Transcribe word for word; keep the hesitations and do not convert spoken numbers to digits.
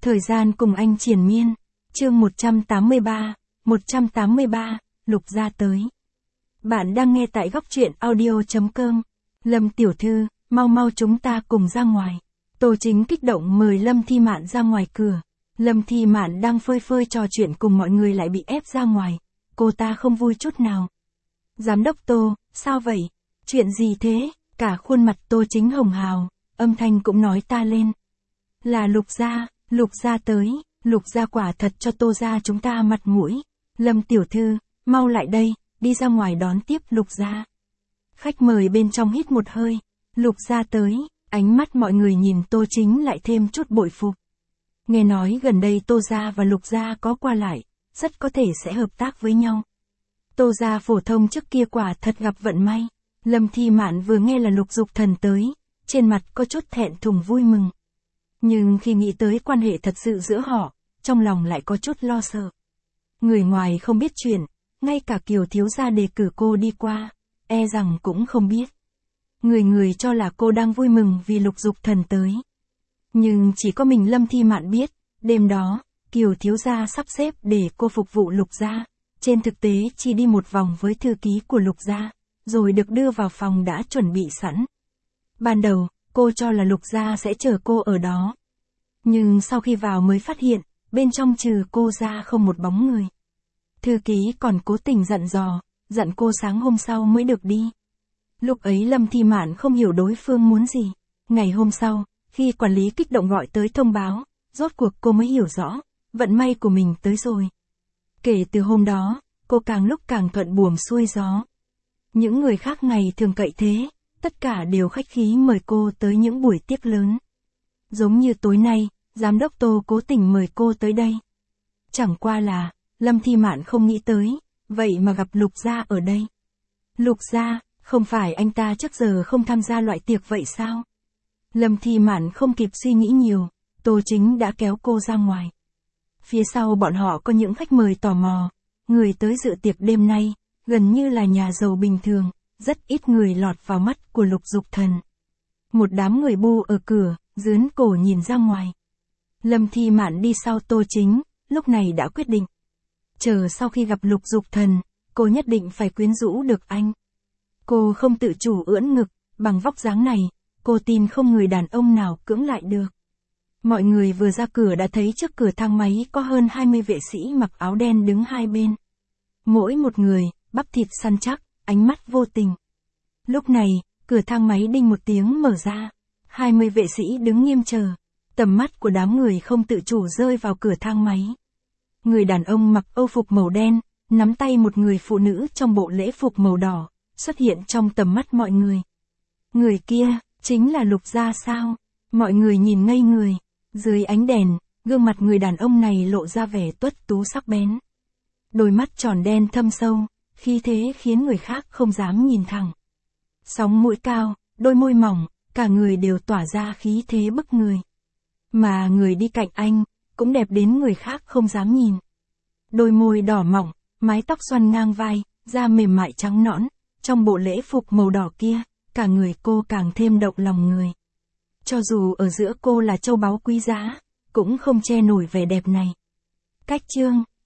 Thời gian cùng anh triền miên. Chương một trăm tám mươi ba, một trăm tám mươi ba, Lục Gia tới. Bạn đang nghe tại góc truyện audio chấm com. Lâm tiểu thư, mau mau chúng ta cùng ra ngoài. Tô Chính kích động mời Lâm Thi Mạn ra ngoài cửa. Lâm Thi Mạn đang phơi phơi trò chuyện cùng mọi người lại bị ép ra ngoài. Cô ta không vui chút nào. Giám đốc Tô, sao vậy? Chuyện gì thế? Cả khuôn mặt Tô Chính hồng hào, âm thanh cũng nói ta lên. Là Lục Gia, Lục Gia tới, Lục Gia quả thật cho Tô Gia chúng ta mặt mũi. Lâm tiểu thư, mau lại đây, đi ra ngoài đón tiếp Lục Gia. Khách mời bên trong hít một hơi. Lục Gia tới, ánh mắt mọi người nhìn Tô Chính lại thêm chút bội phục. Nghe nói gần đây Tô Gia và Lục Gia có qua lại, rất có thể sẽ hợp tác với nhau. Tô Gia phổ thông trước kia quả thật gặp vận may. Lâm Thi Mạn vừa nghe là Lục Dục Thần tới, trên mặt có chút thẹn thùng vui mừng. Nhưng khi nghĩ tới quan hệ thật sự giữa họ, trong lòng lại có chút lo sợ. Người ngoài không biết chuyện, ngay cả Kiều thiếu gia đề cử cô đi qua, e rằng cũng không biết. Người người cho là cô đang vui mừng vì Lục Dục Thần tới. Nhưng chỉ có mình Lâm Thi Mạn biết, đêm đó, Kiều thiếu gia sắp xếp để cô phục vụ Lục Gia, trên thực tế chỉ đi một vòng với thư ký của Lục Gia, rồi được đưa vào phòng đã chuẩn bị sẵn. Ban đầu, cô cho là Lục Gia sẽ chờ cô ở đó. Nhưng sau khi vào mới phát hiện, bên trong trừ cô ra không một bóng người. Thư ký còn cố tình dặn dò, dặn cô sáng hôm sau mới được đi. Lúc ấy Lâm Thi Mạn không hiểu đối phương muốn gì. Ngày hôm sau, khi quản lý kích động gọi tới thông báo, rốt cuộc cô mới hiểu rõ, vận may của mình tới rồi. Kể từ hôm đó, cô càng lúc càng thuận buồm xuôi gió. Những người khác ngày thường cậy thế, tất cả đều khách khí mời cô tới những buổi tiệc lớn. Giống như tối nay, giám đốc Tô cố tình mời cô tới đây. Chẳng qua là, Lâm Thi Mạn không nghĩ tới, vậy mà gặp Lục Gia ở đây. Lục Gia, không phải anh ta trước giờ không tham gia loại tiệc vậy sao? Lâm Thi Mạn không kịp suy nghĩ nhiều, Tô Chính đã kéo cô ra ngoài. Phía sau bọn họ có những khách mời tò mò, người tới dự tiệc đêm nay, gần như là nhà giàu bình thường, rất ít người lọt vào mắt của Lục Dục Thần. Một đám người bu ở cửa, dướn cổ nhìn ra ngoài. Lâm Thi Mạn đi sau Tô Chính, lúc này đã quyết định. Chờ sau khi gặp Lục Dục Thần, cô nhất định phải quyến rũ được anh. Cô không tự chủ ưỡn ngực, bằng vóc dáng này, cô tin không người đàn ông nào cưỡng lại được. Mọi người vừa ra cửa đã thấy trước cửa thang máy có hơn hai mươi vệ sĩ mặc áo đen đứng hai bên. Mỗi một người, bắp thịt săn chắc, ánh mắt vô tình. Lúc này, cửa thang máy đinh một tiếng mở ra. hai mươi vệ sĩ đứng nghiêm chờ. Tầm mắt của đám người không tự chủ rơi vào cửa thang máy. Người đàn ông mặc âu phục màu đen, nắm tay một người phụ nữ trong bộ lễ phục màu đỏ, xuất hiện trong tầm mắt mọi người. Người kia, chính là Lục Gia sao? Mọi người nhìn ngây người. Dưới ánh đèn, gương mặt người đàn ông này lộ ra vẻ tuất tú sắc bén. Đôi mắt tròn đen thâm sâu, khí thế khiến người khác không dám nhìn thẳng. Sóng mũi cao, đôi môi mỏng, cả người đều tỏa ra khí thế bức người. Mà người đi cạnh anh, cũng đẹp đến người khác không dám nhìn. Đôi môi đỏ mỏng, mái tóc xoăn ngang vai, da mềm mại trắng nõn, trong bộ lễ phục màu đỏ kia, cả người cô càng thêm động lòng người. Cho dù ở giữa cô là châu báu quý giá, cũng không che nổi vẻ đẹp này. Cách chương